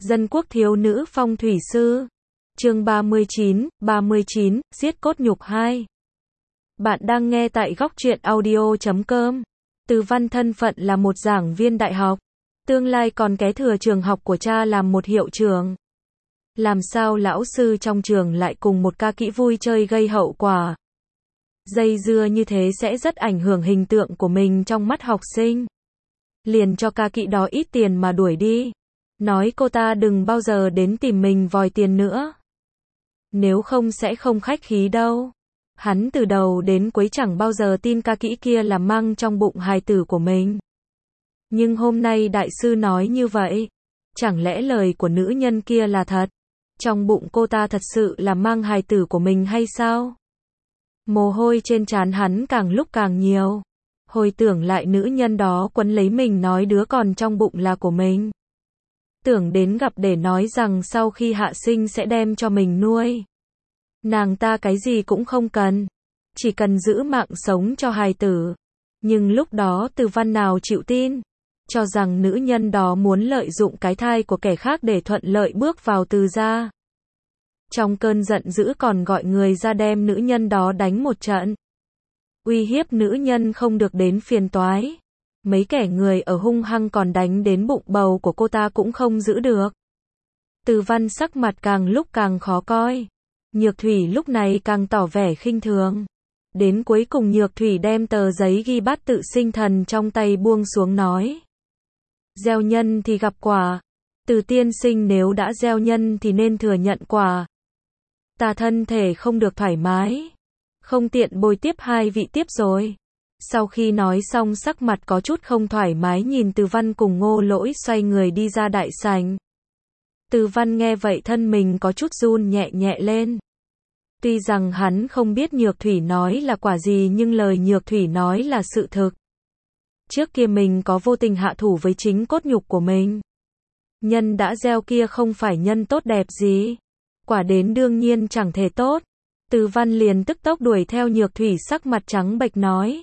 Dân quốc thiếu nữ phong thủy sư. Chương 39, giết cốt nhục 2. Bạn đang nghe tại góc truyện audio.com. Từ Văn thân phận là một giảng viên đại học, tương lai còn kế thừa trường học của cha làm một hiệu trưởng. Làm sao lão sư trong trường lại cùng một ca kỹ vui chơi gây hậu quả? Dây dưa như thế sẽ rất ảnh hưởng hình tượng của mình trong mắt học sinh. Liền cho ca kỹ đó ít tiền mà đuổi đi. Nói cô ta đừng bao giờ đến tìm mình vòi tiền nữa. Nếu không sẽ không khách khí đâu. Hắn từ đầu đến cuối chẳng bao giờ tin ca kỹ kia là mang trong bụng hài tử của mình. Nhưng hôm nay đại sư nói như vậy. Chẳng lẽ lời của nữ nhân kia là thật? Trong bụng cô ta thật sự là mang hài tử của mình hay sao? Mồ hôi trên trán hắn càng lúc càng nhiều. Hồi tưởng lại nữ nhân đó quấn lấy mình nói đứa còn trong bụng là của mình. Tưởng đến gặp để nói rằng sau khi hạ sinh sẽ đem cho mình nuôi. Nàng ta cái gì cũng không cần, chỉ cần giữ mạng sống cho hài tử. Nhưng lúc đó Từ Văn nào chịu tin, cho rằng nữ nhân đó muốn lợi dụng cái thai của kẻ khác để thuận lợi bước vào Từ gia. Trong cơn giận dữ còn gọi người ra đem nữ nhân đó đánh một trận. Uy hiếp nữ nhân không được đến phiền toái. Mấy kẻ người ở hung hăng còn đánh đến bụng bầu của cô ta cũng không giữ được. Từ Văn sắc mặt càng lúc càng khó coi. Nhược Thủy lúc này càng tỏ vẻ khinh thường. Đến cuối cùng Nhược Thủy đem tờ giấy ghi bát tự sinh thần trong tay buông xuống nói. Gieo nhân thì gặp quả. Từ tiên sinh nếu đã gieo nhân thì nên thừa nhận quả. Ta thân thể không được thoải mái. Không tiện bồi tiếp hai vị tiếp rồi. Sau khi nói xong sắc mặt có chút không thoải mái nhìn Từ Văn cùng Ngô Lỗi xoay người đi ra đại sảnh. Từ Văn nghe vậy thân mình có chút run nhẹ nhẹ lên. Tuy rằng hắn không biết Nhược Thủy nói là quả gì nhưng lời Nhược Thủy nói là sự thực. Trước kia mình có vô tình hạ thủ với chính cốt nhục của mình. Nhân đã gieo kia không phải nhân tốt đẹp gì. Quả đến đương nhiên chẳng thể tốt. Từ Văn liền tức tốc đuổi theo Nhược Thủy sắc mặt trắng bệch nói.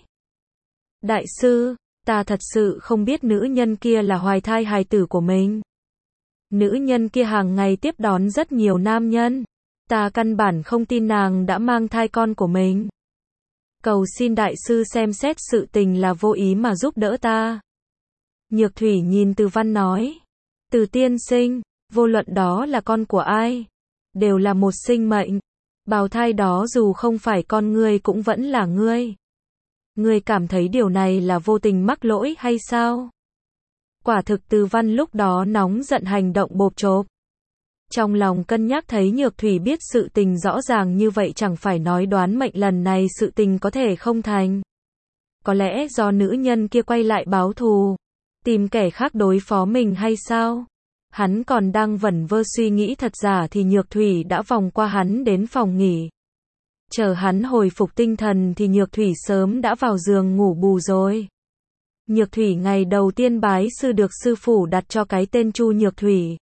Đại sư, ta thật sự không biết nữ nhân kia là hoài thai hài tử của mình. Nữ nhân kia hàng ngày tiếp đón rất nhiều nam nhân. Ta căn bản không tin nàng đã mang thai con của mình. Cầu xin đại sư xem xét sự tình là vô ý mà giúp đỡ ta. Nhược Thủy nhìn Từ Văn nói. Từ tiên sinh, vô luận đó là con của ai, đều là một sinh mệnh. Bào thai đó dù không phải con ngươi cũng vẫn là ngươi. Ngươi cảm thấy điều này là vô tình mắc lỗi hay sao? Quả thực Từ Văn lúc đó nóng giận hành động bộp chộp. Trong lòng cân nhắc thấy Nhược Thủy biết sự tình rõ ràng như vậy chẳng phải nói đoán mệnh lần này sự tình có thể không thành. Có lẽ do nữ nhân kia quay lại báo thù, tìm kẻ khác đối phó mình hay sao? Hắn còn đang vẩn vơ suy nghĩ thật giả thì Nhược Thủy đã vòng qua hắn đến phòng nghỉ. Chờ hắn hồi phục tinh thần thì Nhược Thủy sớm đã vào giường ngủ bù rồi. Nhược Thủy ngày đầu tiên bái sư được sư phụ đặt cho cái tên Chu Nhược Thủy.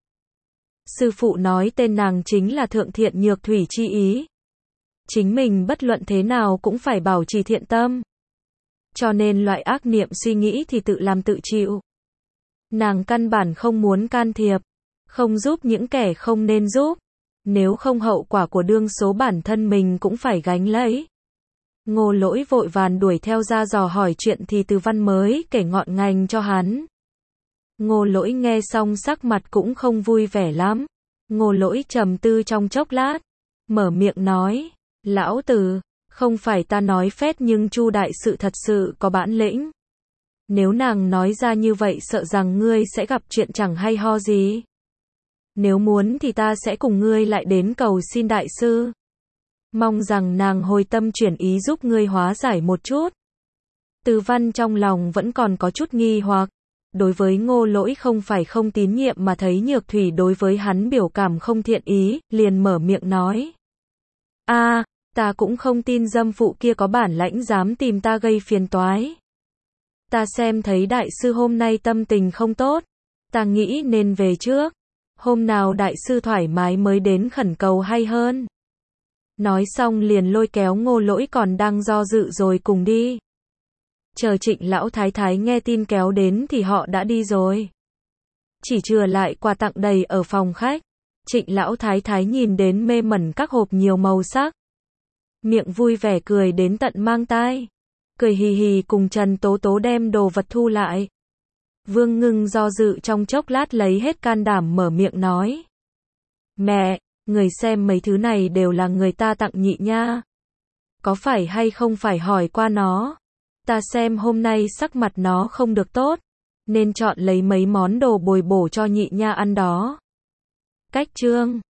Sư phụ nói tên nàng chính là Thượng Thiện Nhược Thủy chi ý. Chính mình bất luận thế nào cũng phải bảo trì thiện tâm. Cho nên loại ác niệm suy nghĩ thì tự làm tự chịu. Nàng căn bản không muốn can thiệp, không giúp những kẻ không nên giúp. Nếu không hậu quả của đương số bản thân mình cũng phải gánh lấy. Ngô Lỗi vội vàng đuổi theo ra dò hỏi chuyện thì Từ Văn mới kể ngọn ngành cho hắn. Ngô Lỗi nghe xong sắc mặt cũng không vui vẻ lắm. Ngô Lỗi trầm tư trong chốc lát, mở miệng nói, lão Từ, không phải ta nói phét nhưng Chu đại sự thật sự có bản lĩnh. Nếu nàng nói ra như vậy sợ rằng ngươi sẽ gặp chuyện chẳng hay ho gì. Nếu muốn thì ta sẽ cùng ngươi lại đến cầu xin đại sư. Mong rằng nàng hồi tâm chuyển ý giúp ngươi hóa giải một chút. Từ Văn trong lòng vẫn còn có chút nghi hoặc. Đối với Ngô Lỗi không phải không tín nhiệm mà thấy Nhược Thủy đối với hắn biểu cảm không thiện ý, liền mở miệng nói. Ta cũng không tin dâm phụ kia có bản lãnh dám tìm ta gây phiền toái. Ta xem thấy đại sư hôm nay tâm tình không tốt. Ta nghĩ nên về trước. Hôm nào đại sư thoải mái mới đến khẩn cầu hay hơn. Nói xong liền lôi kéo Ngô Lỗi còn đang do dự rồi cùng đi. Chờ Trịnh lão thái thái nghe tin kéo đến thì họ đã đi rồi. chỉ chừa lại quà tặng đầy ở phòng khách. Trịnh lão thái thái nhìn đến mê mẩn các hộp nhiều màu sắc. Miệng vui vẻ cười đến tận mang tai. Cười hì hì cùng Trần Tố Tố đem đồ vật thu lại. Vương Ngưng do dự trong chốc lát lấy hết can đảm mở miệng nói. Mẹ, người xem mấy thứ này đều là người ta tặng nhị nha. Có phải hay không phải hỏi qua nó. Ta xem hôm nay sắc mặt nó không được tốt, nên chọn lấy mấy món đồ bồi bổ cho nhị nha ăn đó. Cách chương